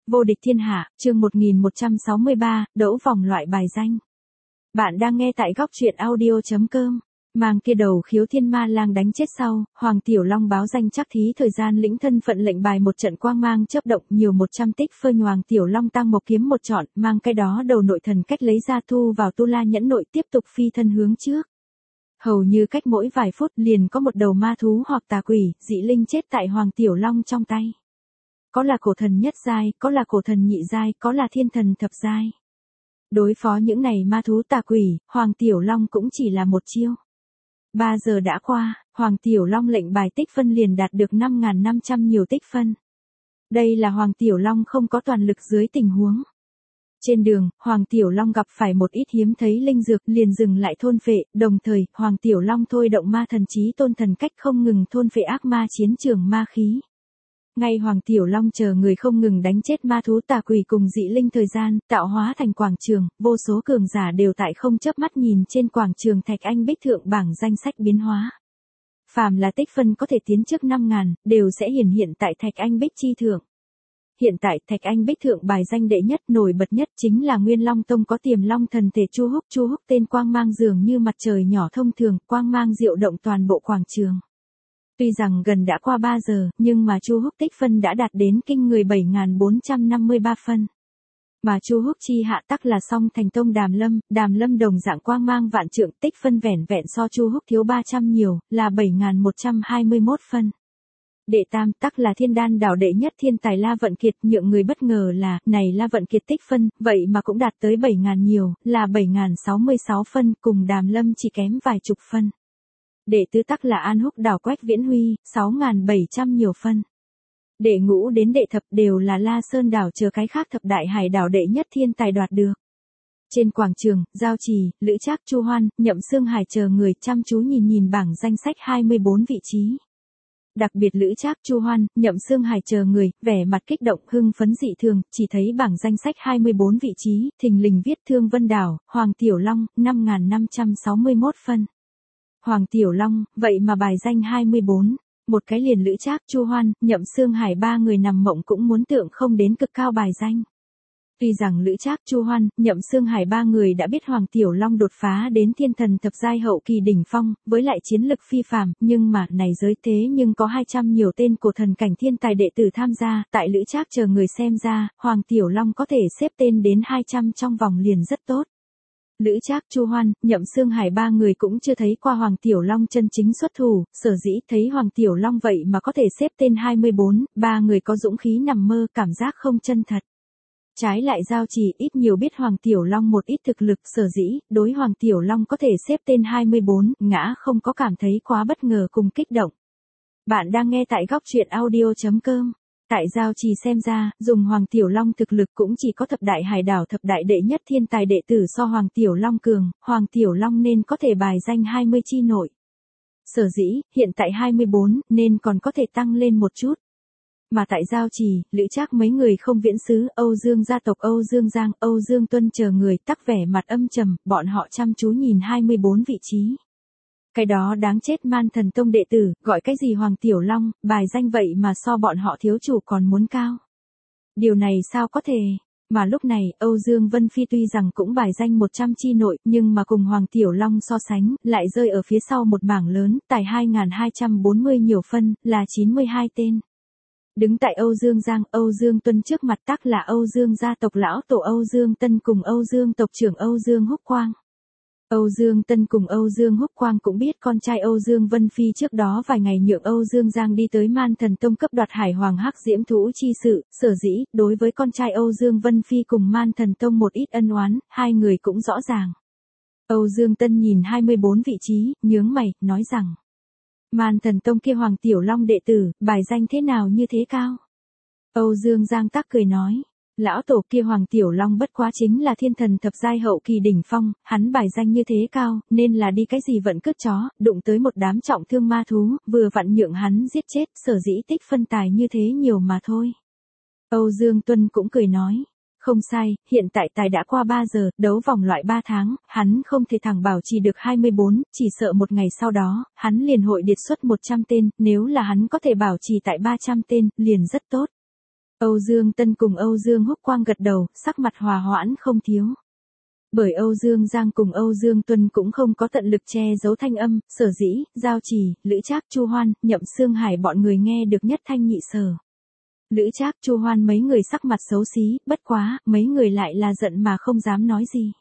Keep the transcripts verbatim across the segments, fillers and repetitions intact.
Vô địch thiên hạ, chương một nghìn một trăm sáu mươi ba, đỗ vòng loại bài danh. Bạn đang nghe tại góc truyện audio chấm com. Mang kia đầu khiếu thiên ma lang đánh chết sau, Hoàng Tiểu Long báo danh chắc thí thời gian lĩnh thân phận lệnh bài một trận quang mang chớp động nhiều một trăm tích phơi Hoàng Tiểu Long tăng một kiếm một trọn, mang cái đó đầu nội thần cách lấy ra thu vào tu la nhẫn nội tiếp tục phi thân hướng trước. Hầu như cách mỗi vài phút liền có một đầu ma thú hoặc tà quỷ, dị linh chết tại Hoàng Tiểu Long trong tay. Có là cổ thần nhất giai, có là cổ thần nhị giai, có là thiên thần thập giai. Đối phó những này ma thú tà quỷ, Hoàng Tiểu Long cũng chỉ là một chiêu. Ba giờ đã qua, Hoàng Tiểu Long lệnh bài tích phân liền đạt được năm nghìn năm trăm nhiều tích phân. Đây là Hoàng Tiểu Long không có toàn lực dưới tình huống. Trên đường, Hoàng Tiểu Long gặp phải một ít hiếm thấy linh dược liền dừng lại thôn phệ, đồng thời, Hoàng Tiểu Long thôi động ma thần chí tôn thần cách không ngừng thôn phệ ác ma chiến trường ma khí. Ngay Hoàng Tiểu Long chờ người không ngừng đánh chết ma thú tà quỷ cùng dị linh thời gian, tạo hóa thành quảng trường, vô số cường giả đều tại không chớp mắt nhìn trên quảng trường Thạch Anh Bích Thượng bảng danh sách biến hóa. Phàm là tích phân có thể tiến trước năm nghìn, đều sẽ hiển hiện tại Thạch Anh Bích chi thượng. Hiện tại Thạch Anh Bích Thượng bài danh đệ nhất nổi bật nhất chính là Nguyên Long Tông có tiềm long thần thể Chu Húc. Chu Húc tên quang mang dường như mặt trời nhỏ thông thường, quang mang diệu động toàn bộ quảng trường. Tuy rằng gần đã qua ba giờ, nhưng mà Chu Húc tích phân đã đạt đến kinh người bảy nghìn bốn trăm năm mươi ba phân. Mà Chu Húc chi hạ tắc là Song Thành Tông Đàm Lâm, Đàm Lâm đồng dạng quang mang vạn trượng, tích phân vẻn vẹn so Chu Húc thiếu ba trăm nhiều, là bảy nghìn một trăm hai mươi mốt phân. Đệ tam tắc là Thiên Đan đảo đệ nhất thiên tài La Vận Kiệt, nhượng người bất ngờ là, này La Vận Kiệt tích phân, vậy mà cũng đạt tới bảy nghìn nhiều, là bảy nghìn sáu mươi sáu phân, cùng Đàm Lâm chỉ kém vài chục phân. Đệ tứ tắc là An Húc đảo Quách Viễn Huy, sáu nghìn bảy trăm nhiều phân. Đệ ngũ đến đệ thập đều là La Sơn đảo chờ cái khác thập đại hải đảo đệ nhất thiên tài đoạt được. Trên quảng trường, Giao Trì, Lữ Trác, Chu Hoan, Nhậm Xương Hải chờ người chăm chú nhìn nhìn bảng danh sách hai mươi bốn vị trí. Đặc biệt Lữ Trác, Chu Hoan, Nhậm Xương Hải chờ người, vẻ mặt kích động hưng phấn dị thường, chỉ thấy bảng danh sách hai mươi bốn vị trí, thình lình viết Thương Vân Đảo, Hoàng Tiểu Long, năm nghìn năm trăm sáu mươi mốt phân. Hoàng Tiểu Long, vậy mà bài danh hai mươi bốn, một cái liền Lữ Trác, Chu Hoan, Nhậm Xương Hải ba người nằm mộng cũng muốn tượng không đến cực cao bài danh. Tuy rằng Lữ Trác, Chu Hoan, Nhậm Xương Hải ba người đã biết Hoàng Tiểu Long đột phá đến thiên thần thập giai hậu kỳ đỉnh phong, với lại chiến lực phi phàm, nhưng mà này giới thế nhưng có hai trăm nhiều tên cổ thần cảnh thiên tài đệ tử tham gia, tại Lữ Trác chờ người xem ra, Hoàng Tiểu Long có thể xếp tên đến hai trăm trong vòng liền rất tốt. Lữ Trác, Chu Hoan, Nhậm Xương Hải ba người cũng chưa thấy qua Hoàng Tiểu Long chân chính xuất thủ, sở dĩ thấy Hoàng Tiểu Long vậy mà có thể xếp tên hai mươi bốn, ba người có dũng khí nằm mơ, cảm giác không chân thật. Trái lại Giao Trì ít nhiều biết Hoàng Tiểu Long một ít thực lực, sở dĩ, đối Hoàng Tiểu Long có thể xếp tên hai mươi bốn, ngã không có cảm thấy quá bất ngờ cùng kích động. Bạn đang nghe tại góc truyện audio chấm com. Tại Giao Trì xem ra, dùng Hoàng Tiểu Long thực lực cũng chỉ có thập đại hải đảo thập đại đệ nhất thiên tài đệ tử so Hoàng Tiểu Long cường, Hoàng Tiểu Long nên có thể bài danh hai mươi chi nội. Sở dĩ, hiện tại hai mươi bốn, nên còn có thể tăng lên một chút. Mà tại Giao Trì, Lữ Trác mấy người không viễn xứ, Âu Dương gia tộc Âu Dương Giang, Âu Dương Tuân chờ người tắc vẻ mặt âm trầm, bọn họ chăm chú nhìn hai mươi bốn vị trí. Cái đó đáng chết Man Thần Tông đệ tử, gọi cái gì Hoàng Tiểu Long, bài danh vậy mà so bọn họ thiếu chủ còn muốn cao. Điều này sao có thể? Mà lúc này, Âu Dương Vân Phi tuy rằng cũng bài danh một trăm chi nội, nhưng mà cùng Hoàng Tiểu Long so sánh, lại rơi ở phía sau một mảng lớn, tài hai nghìn hai trăm bốn mươi nhiều phân, là chín mươi hai tên. Đứng tại Âu Dương Giang, Âu Dương Tuân trước mặt tắc là Âu Dương gia tộc lão tổ Âu Dương Tân cùng Âu Dương tộc trưởng Âu Dương Húc Quang. Âu Dương Tân cùng Âu Dương Húc Quang cũng biết con trai Âu Dương Vân Phi trước đó vài ngày nhượng Âu Dương Giang đi tới Man Thần Tông cấp đoạt Hải Hoàng Hắc Diễm Thú chi sự, sở dĩ, đối với con trai Âu Dương Vân Phi cùng Man Thần Tông một ít ân oán, hai người cũng rõ ràng. Âu Dương Tân nhìn hai mươi bốn vị trí, nhướng mày, nói rằng, Man Thần Tông kia Hoàng Tiểu Long đệ tử, bài danh thế nào như thế cao? Âu Dương Giang tắc cười nói, lão tổ kia Hoàng Tiểu Long bất quá chính là thiên thần thập giai hậu kỳ đỉnh phong, hắn bài danh như thế cao, nên là đi cái gì vẫn cướp chó, đụng tới một đám trọng thương ma thú, vừa vặn nhượng hắn giết chết, sở dĩ tích phân tài như thế nhiều mà thôi. Âu Dương Tuân cũng cười nói, không sai, hiện tại tài đã qua ba giờ, đấu vòng loại ba tháng, hắn không thể thẳng bảo trì được hai mươi bốn, chỉ sợ một ngày sau đó, hắn liền hội điệt xuất một trăm tên, nếu là hắn có thể bảo trì tại ba trăm tên, liền rất tốt. Âu Dương Tân cùng Âu Dương Húc Quang gật đầu, sắc mặt hòa hoãn không thiếu. Bởi Âu Dương Giang cùng Âu Dương Tuân cũng không có tận lực che giấu thanh âm, Sở Dĩ, Giao Trì, Lữ Trác, Chu Hoan, Nhậm Xương Hải bọn người nghe được nhất thanh nhị sở. Lữ Trác, Chu Hoan mấy người sắc mặt xấu xí, bất quá, mấy người lại là giận mà không dám nói gì.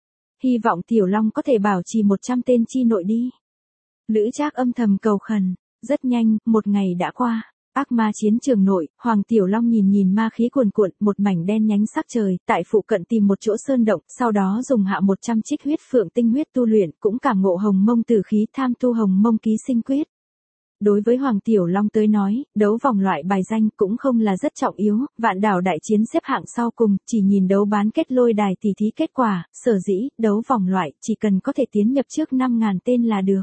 Hy vọng Tiểu Long có thể bảo trì một trăm tên chi nội đi. Lữ Trác âm thầm cầu khẩn, rất nhanh, một ngày đã qua. Ác ma chiến trường nội, Hoàng Tiểu Long nhìn nhìn ma khí cuồn cuộn, một mảnh đen nhánh sắc trời, tại phụ cận tìm một chỗ sơn động, sau đó dùng hạ một trăm trích huyết phượng tinh huyết tu luyện, cũng cảm ngộ hồng mông tử khí tham tu hồng mông ký sinh quyết. Đối với Hoàng Tiểu Long tới nói, đấu vòng loại bài danh cũng không là rất trọng yếu, vạn đảo đại chiến xếp hạng sau cùng, chỉ nhìn đấu bán kết lôi đài tỷ thí kết quả, sở dĩ, đấu vòng loại, chỉ cần có thể tiến nhập trước năm nghìn tên là được.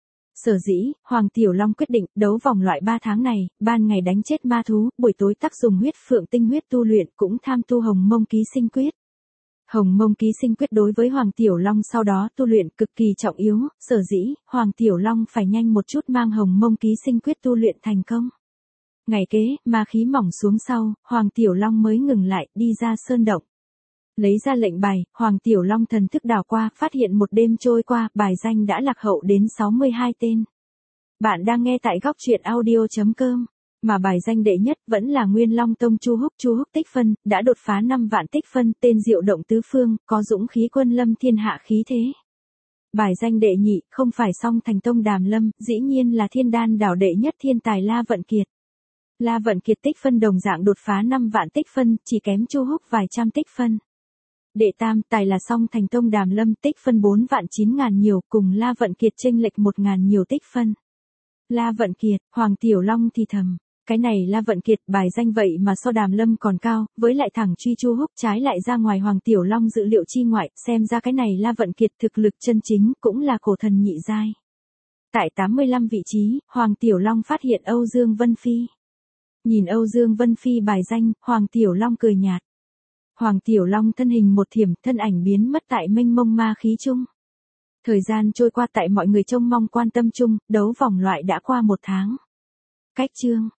Sở dĩ, Hoàng Tiểu Long quyết định, đấu vòng loại ba tháng này, ban ngày đánh chết ma thú, buổi tối tác dùng huyết phượng tinh huyết tu luyện, cũng tham tu hồng mông ký sinh quyết. Hồng mông ký sinh quyết đối với Hoàng Tiểu Long sau đó tu luyện cực kỳ trọng yếu, sở dĩ, Hoàng Tiểu Long phải nhanh một chút mang hồng mông ký sinh quyết tu luyện thành công. Ngày kế, ma khí mỏng xuống sau, Hoàng Tiểu Long mới ngừng lại, đi ra sơn động. Lấy ra lệnh bài, Hoàng Tiểu Long thần thức đảo qua, phát hiện một đêm trôi qua, bài danh đã lạc hậu đến sáu mươi hai tên. Bạn đang nghe tại góc truyện audio chấm com. Mà bài danh đệ nhất vẫn là Nguyên Long Tông Chu Húc. Chu Húc tích phân, đã đột phá năm vạn tích phân, tên diệu động tứ phương, có dũng khí quân lâm thiên hạ khí thế. Bài danh đệ nhị, không phải Song Thành Tông Đàm Lâm, dĩ nhiên là Thiên Đan đảo đệ nhất thiên tài La Vận Kiệt. La Vận Kiệt tích phân đồng dạng đột phá năm vạn tích phân, chỉ kém Chu Húc vài trăm tích phân. Đệ tam tài là Song Thành Tông Đàm Lâm, tích phân bốn vạn chín ngàn nhiều, cùng La Vận Kiệt chênh lệch một ngàn nhiều tích phân. La Vận Kiệt, Hoàng Tiểu Long thì thầm, cái này La Vận Kiệt bài danh vậy mà so Đàm Lâm còn cao, với lại thẳng truy Chu Húc trái lại ra ngoài Hoàng Tiểu Long dự liệu chi ngoại, xem ra cái này La Vận Kiệt thực lực chân chính cũng là cổ thần nhị giai. Tại tám mươi lăm vị trí, Hoàng Tiểu Long phát hiện Âu Dương Vân Phi. Nhìn Âu Dương Vân Phi bài danh, Hoàng Tiểu Long cười nhạt. Hoàng Tiểu Long thân hình một thiểm, thân ảnh biến mất tại mênh mông ma khí chung. Thời gian trôi qua tại mọi người trông mong quan tâm chung, đấu vòng loại đã qua một tháng. Cách chương